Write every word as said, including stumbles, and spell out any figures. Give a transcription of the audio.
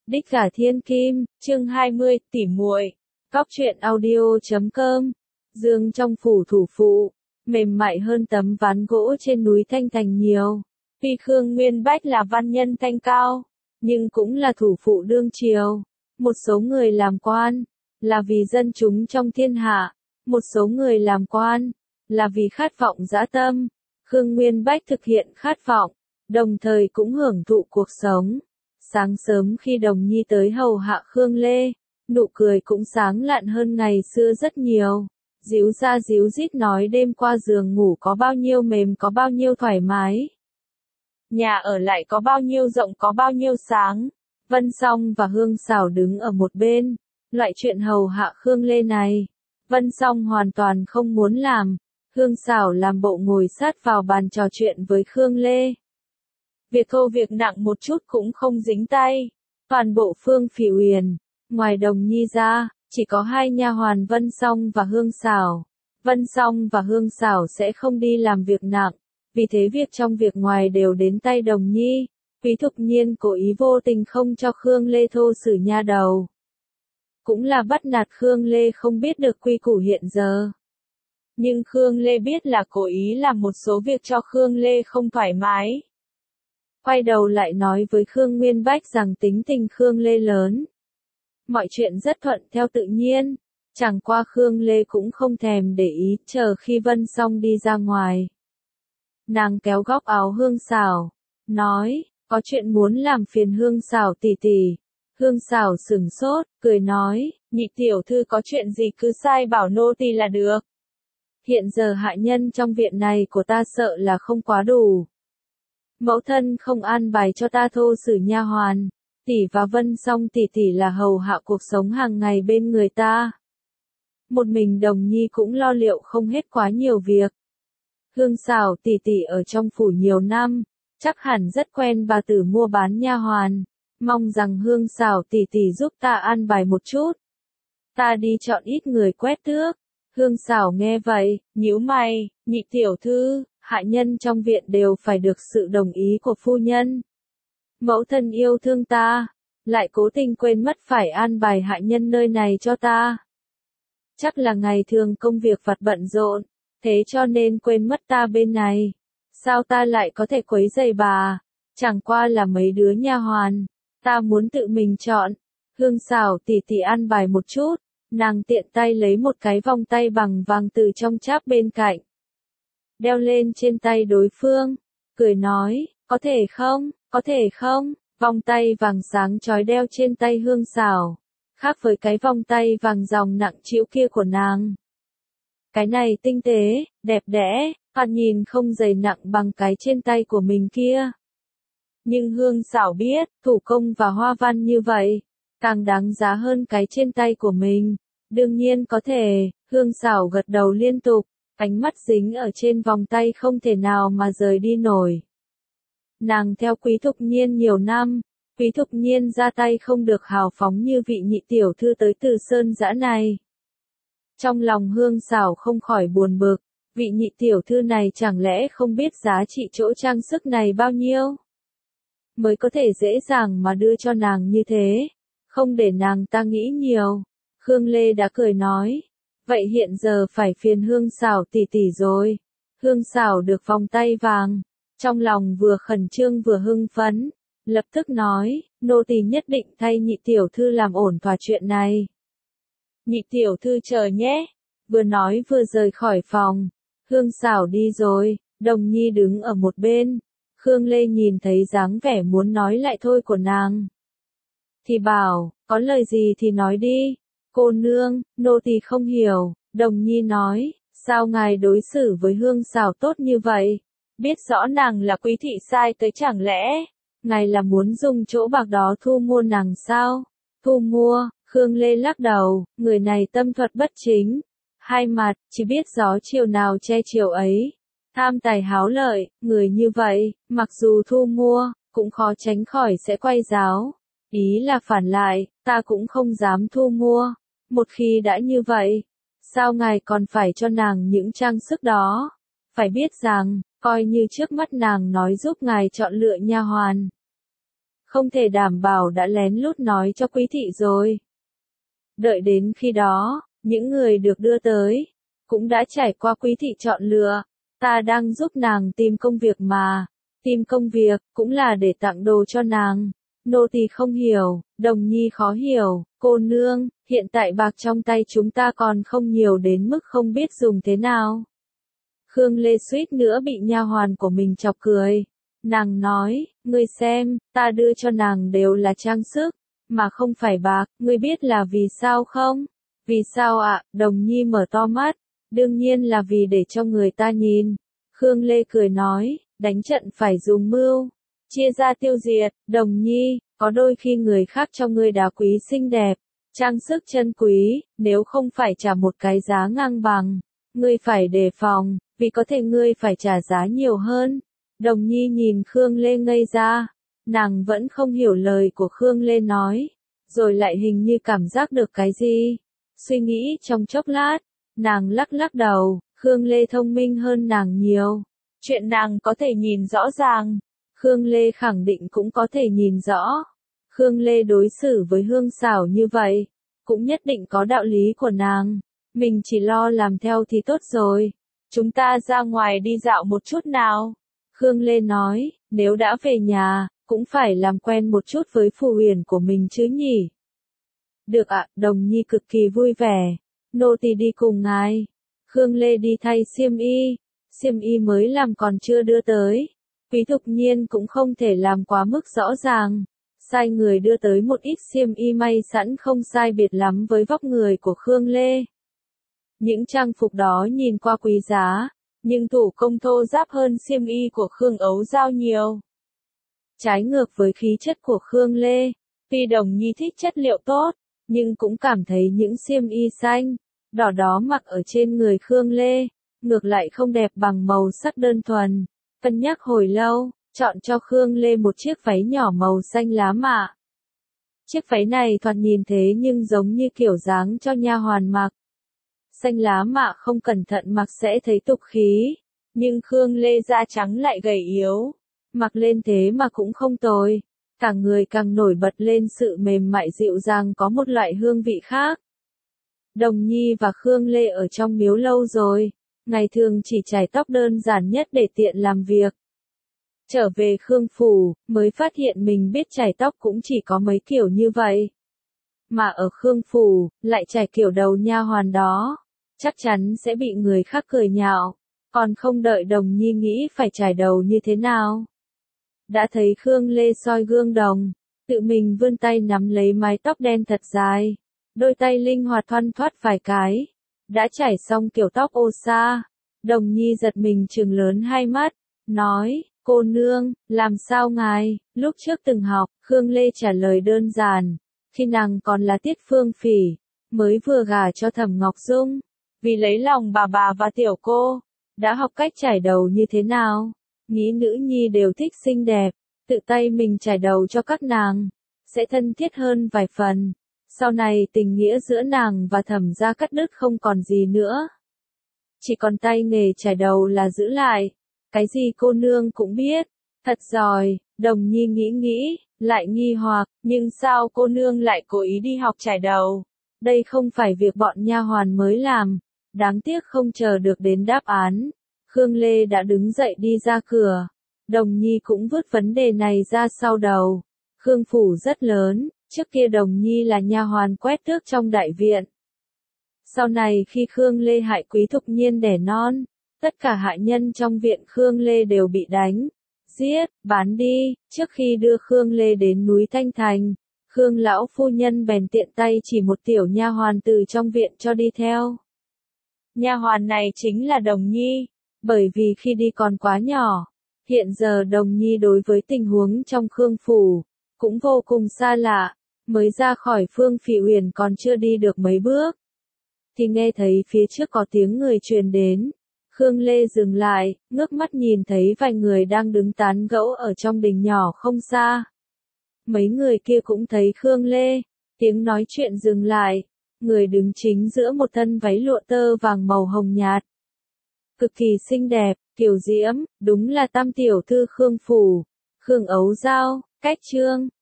Đích Gả Thiên Kim, chương hai mươi, tỉ muội. Cóc truyện audio chấm com. Dương trong phủ thủ phụ, mềm mại hơn tấm ván gỗ trên núi Thanh Thành nhiều. Tuy Khương Nguyên Bách là văn nhân thanh cao, nhưng cũng là thủ phụ đương triều. Một số người làm quan, là vì dân chúng trong thiên hạ. Một số người làm quan, là vì khát vọng dã tâm. Khương Nguyên Bách thực hiện khát vọng, đồng thời cũng hưởng thụ cuộc sống. Sáng sớm khi Đồng Nhi tới hầu hạ Khương Lê, nụ cười cũng sáng lạn hơn ngày xưa rất nhiều. Díu ra díu dít nói đêm qua giường ngủ có bao nhiêu mềm có bao nhiêu thoải mái. Nhà ở lại có bao nhiêu rộng có bao nhiêu sáng. Vân Song và Hương Sảo đứng ở một bên. Loại chuyện hầu hạ Khương Lê này, Vân Song hoàn toàn không muốn làm. Hương Sảo làm bộ ngồi sát vào bàn trò chuyện với Khương Lê. Việc thô việc nặng một chút cũng không dính tay. Toàn bộ Phương Phỉ Uyển, ngoài Đồng Nhi ra, chỉ có hai nha hoàn Vân Song và Hương Sảo. Vân Song và Hương Sảo sẽ không đi làm việc nặng, vì thế việc trong việc ngoài đều đến tay Đồng Nhi. Quý Thục Nhiên cố ý vô tình không cho Khương Lê thô sử nha đầu. Cũng là bắt nạt Khương Lê không biết được quy củ hiện giờ. Nhưng Khương Lê biết là cố ý làm một số việc cho Khương Lê không thoải mái. Quay đầu lại nói với Khương Nguyên Bách rằng tính tình Khương Lê lớn. Mọi chuyện rất thuận theo tự nhiên, chẳng qua Khương Lê cũng không thèm để ý, chờ khi Vân Song đi ra ngoài. Nàng kéo góc áo Hương Sảo, nói, có chuyện muốn làm phiền Hương Sảo tỷ tỷ. Hương Sảo sửng sốt, cười nói, nhị tiểu thư có chuyện gì cứ sai bảo nô tỳ là được. Hiện giờ hạ nhân trong viện này của ta sợ là không quá đủ. Mẫu thân không an bài cho ta thô sử nha hoàn, tỷ và Vân Song tỷ tỷ là hầu hạ cuộc sống hàng ngày bên người ta. Một mình Đồng Nhi cũng lo liệu không hết quá nhiều việc. Hương Sảo tỷ tỷ ở trong phủ nhiều năm, chắc hẳn rất quen bà tử mua bán nha hoàn, mong rằng Hương Sảo tỷ tỷ giúp ta an bài một chút. Ta đi chọn ít người quét tước. Hương Sảo nghe vậy, nhíu mày, nhị tiểu thư, hạ nhân trong viện đều phải được sự đồng ý của phu nhân. Mẫu thân yêu thương ta, lại cố tình quên mất phải an bài hạ nhân nơi này cho ta. Chắc là ngày thường công việc vặt bận rộn, thế cho nên quên mất ta bên này. Sao ta lại có thể quấy rầy bà, chẳng qua là mấy đứa nha hoàn, ta muốn tự mình chọn. Hương Sảo tỉ tỉ an bài một chút, nàng tiện tay lấy một cái vòng tay bằng vàng từ trong cháp bên cạnh. Đeo lên trên tay đối phương, cười nói, có thể không, có thể không, vòng tay vàng sáng chói đeo trên tay Hương Sảo, khác với cái vòng tay vàng dòng nặng trĩu kia của nàng. Cái này tinh tế, đẹp đẽ, thoạt nhìn không dày nặng bằng cái trên tay của mình kia. Nhưng Hương Sảo biết, thủ công và hoa văn như vậy, càng đáng giá hơn cái trên tay của mình. Đương nhiên có thể, Hương Sảo gật đầu liên tục. Ánh mắt dính ở trên vòng tay không thể nào mà rời đi nổi. Nàng theo Quý Thục Nhiên nhiều năm, Quý Thục Nhiên ra tay không được hào phóng như vị nhị tiểu thư tới từ Sơn Dã này. Trong lòng Hương Sảo không khỏi buồn bực, vị nhị tiểu thư này chẳng lẽ không biết giá trị chỗ trang sức này bao nhiêu? Mới có thể dễ dàng mà đưa cho nàng như thế, không để nàng ta nghĩ nhiều. Khương Lê đã cười nói. Vậy hiện giờ phải phiền Hương Sảo tỷ tỷ rồi. Hương Sảo được vòng tay vàng, trong lòng vừa khẩn trương vừa hưng phấn, lập tức nói, nô tỳ nhất định thay nhị tiểu thư làm ổn thỏa chuyện này. Nhị tiểu thư chờ nhé. Vừa nói vừa rời khỏi phòng. Hương Sảo đi rồi, Đồng Nhi đứng ở một bên. Khương Lê nhìn thấy dáng vẻ muốn nói lại thôi của nàng, thì bảo, có lời gì thì nói đi. Cô nương, nô tỳ không hiểu. Đồng Nhi nói, sao ngài đối xử với Hương Sảo tốt như vậy? Biết rõ nàng là quý thị sai tới chẳng lẽ, ngài là muốn dùng chỗ bạc đó thu mua nàng sao? Thu mua, Khương Lê lắc đầu, người này tâm thuật bất chính. Hai mặt, chỉ biết gió chiều nào che chiều ấy. Tham tài háo lợi, người như vậy, mặc dù thu mua, cũng khó tránh khỏi sẽ quay giáo. Ý là phản lại, ta cũng không dám thu mua. Một khi đã như vậy, sao ngài còn phải cho nàng những trang sức đó? Phải biết rằng, coi như trước mắt nàng nói giúp ngài chọn lựa nha hoàn. không thể đảm bảo đã lén lút nói cho quý thị rồi. Đợi đến khi đó, những người được đưa tới, cũng đã trải qua quý thị chọn lựa, ta đang giúp nàng tìm công việc mà, tìm công việc, cũng là để tặng đồ cho nàng. Nô tỳ không hiểu, Đồng Nhi khó hiểu, cô nương, hiện tại bạc trong tay chúng ta còn không nhiều đến mức không biết dùng thế nào. Khương Lê suýt nữa bị nha hoàn của mình chọc cười. Nàng nói, ngươi xem, ta đưa cho nàng đều là trang sức, mà không phải bạc, ngươi biết là vì sao không? Vì sao ạ? Đồng Nhi mở to mắt, đương nhiên là vì để cho người ta nhìn. Khương Lê cười nói, đánh trận phải dùng mưu, chia ra tiêu diệt. Đồng Nhi, có đôi khi người khác cho ngươi đá quý xinh đẹp, trang sức chân quý, nếu không phải trả một cái giá ngang bằng, ngươi phải đề phòng, vì có thể ngươi phải trả giá nhiều hơn. Đồng Nhi nhìn Khương Lê ngây ra, nàng vẫn không hiểu lời của Khương Lê nói, rồi lại hình như cảm giác được cái gì. Suy nghĩ trong chốc lát, nàng lắc lắc đầu, Khương Lê thông minh hơn nàng nhiều. Chuyện nàng có thể nhìn rõ ràng, Khương Lê khẳng định cũng có thể nhìn rõ. Khương Lê đối xử với Hương Xảo như vậy, cũng nhất định có đạo lý của nàng. Mình chỉ lo làm theo thì tốt rồi. Chúng ta ra ngoài đi dạo một chút nào. Khương Lê nói, nếu đã về nhà, cũng phải làm quen một chút với Phù Huyền của mình chứ nhỉ. Được ạ, Đồng Nhi cực kỳ vui vẻ. Nô tỳ đi cùng ngài. Khương Lê đi thay xiêm y. Xiêm y mới làm còn chưa đưa tới. Quý Thục Nhiên cũng không thể làm quá mức rõ ràng. Sai người đưa tới một ít xiêm y may sẵn không sai biệt lắm với vóc người của Khương Lê. Những trang phục đó nhìn qua quý giá, nhưng thủ công thô ráp hơn xiêm y của Khương Ấu Giao nhiều. Trái ngược với khí chất của Khương Lê, tuy Đồng Nhi thích chất liệu tốt, nhưng cũng cảm thấy những xiêm y xanh, đỏ đó mặc ở trên người Khương Lê, ngược lại không đẹp bằng màu sắc đơn thuần. Cân nhắc hồi lâu, chọn cho Khương Lê một chiếc váy nhỏ màu xanh lá mạ. Chiếc váy này thoạt nhìn thế nhưng giống như kiểu dáng cho nha hoàn mặc. Xanh lá mạ không cẩn thận mặc sẽ thấy tục khí, nhưng Khương Lê da trắng lại gầy yếu, mặc lên thế mà cũng không tồi, cả người càng nổi bật lên sự mềm mại dịu dàng có một loại hương vị khác. Đồng Nhi và Khương Lê ở trong miếu lâu rồi, ngày thường chỉ chải tóc đơn giản nhất để tiện làm việc. Trở về Khương Phủ, mới phát hiện mình biết chải tóc cũng chỉ có mấy kiểu như vậy. Mà ở Khương Phủ, lại chải kiểu đầu nha hoàn đó, chắc chắn sẽ bị người khác cười nhạo, còn không đợi Đồng Nhi nghĩ phải chải đầu như thế nào. Đã thấy Khương Lê soi gương đồng, tự mình vươn tay nắm lấy mái tóc đen thật dài, đôi tay linh hoạt thoăn thoắt vài cái, đã chải xong kiểu tóc ô sa. Đồng Nhi giật mình trừng lớn hai mắt, nói, cô nương, làm sao ngài, lúc trước từng học, Khương Lê trả lời đơn giản, khi nàng còn là Tiết Phương Phỉ, mới vừa gả cho Thẩm Ngọc Dung, vì lấy lòng bà bà và tiểu cô, đã học cách chải đầu như thế nào, nghĩ nữ nhi đều thích xinh đẹp, tự tay mình chải đầu cho các nàng, sẽ thân thiết hơn vài phần, sau này tình nghĩa giữa nàng và Thẩm gia cắt đứt không còn gì nữa. Chỉ còn tay nghề chải đầu là giữ lại, cái gì cô nương cũng biết, thật giỏi. Đồng Nhi nghĩ nghĩ, lại nghi hoặc, nhưng sao cô nương lại cố ý đi học chải đầu? Đây không phải việc bọn nha hoàn mới làm, đáng tiếc không chờ được đến đáp án. Khương Lê đã đứng dậy đi ra cửa, Đồng Nhi cũng vứt vấn đề này ra sau đầu. Khương Phủ rất lớn, trước kia Đồng Nhi là nha hoàn quét tước trong đại viện. Sau này khi Khương Lê hại Quý Thục Nhiên đẻ non, tất cả hạ nhân trong viện Khương Lê đều bị đánh, giết, bán đi. Trước khi đưa Khương Lê đến núi Thanh Thành, Khương lão phu nhân bèn tiện tay chỉ một tiểu nha hoàn từ trong viện cho đi theo. Nha hoàn này chính là Đồng Nhi, bởi vì khi đi còn quá nhỏ, hiện giờ Đồng Nhi đối với tình huống trong Khương Phủ cũng vô cùng xa lạ, mới ra khỏi Phương Phỉ Uyển còn chưa đi được mấy bước, thì nghe thấy phía trước có tiếng người truyền đến. Khương Lê dừng lại, ngước mắt nhìn thấy vài người đang đứng tán gẫu ở trong đình nhỏ không xa. Mấy người kia cũng thấy Khương Lê, tiếng nói chuyện dừng lại, người đứng chính giữa một thân váy lụa tơ vàng màu hồng nhạt. Cực kỳ xinh đẹp, kiều diễm, đúng là tam tiểu thư Khương Phủ, Khương Ấu Giao. Cách chương